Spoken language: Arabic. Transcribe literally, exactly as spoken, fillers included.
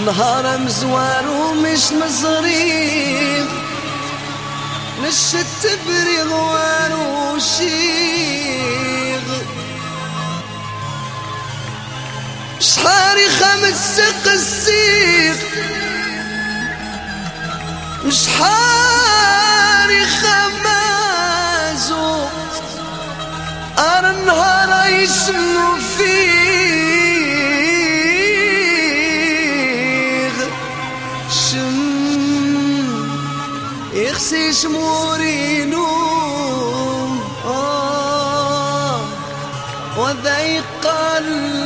نهار مزوار ومش مزريغ نشت برغوان وشيغ شحاري خمس قسيق شحاري خمازو أرى النهار يشنو فيه شم يخسي شمورينو آه وذا يقل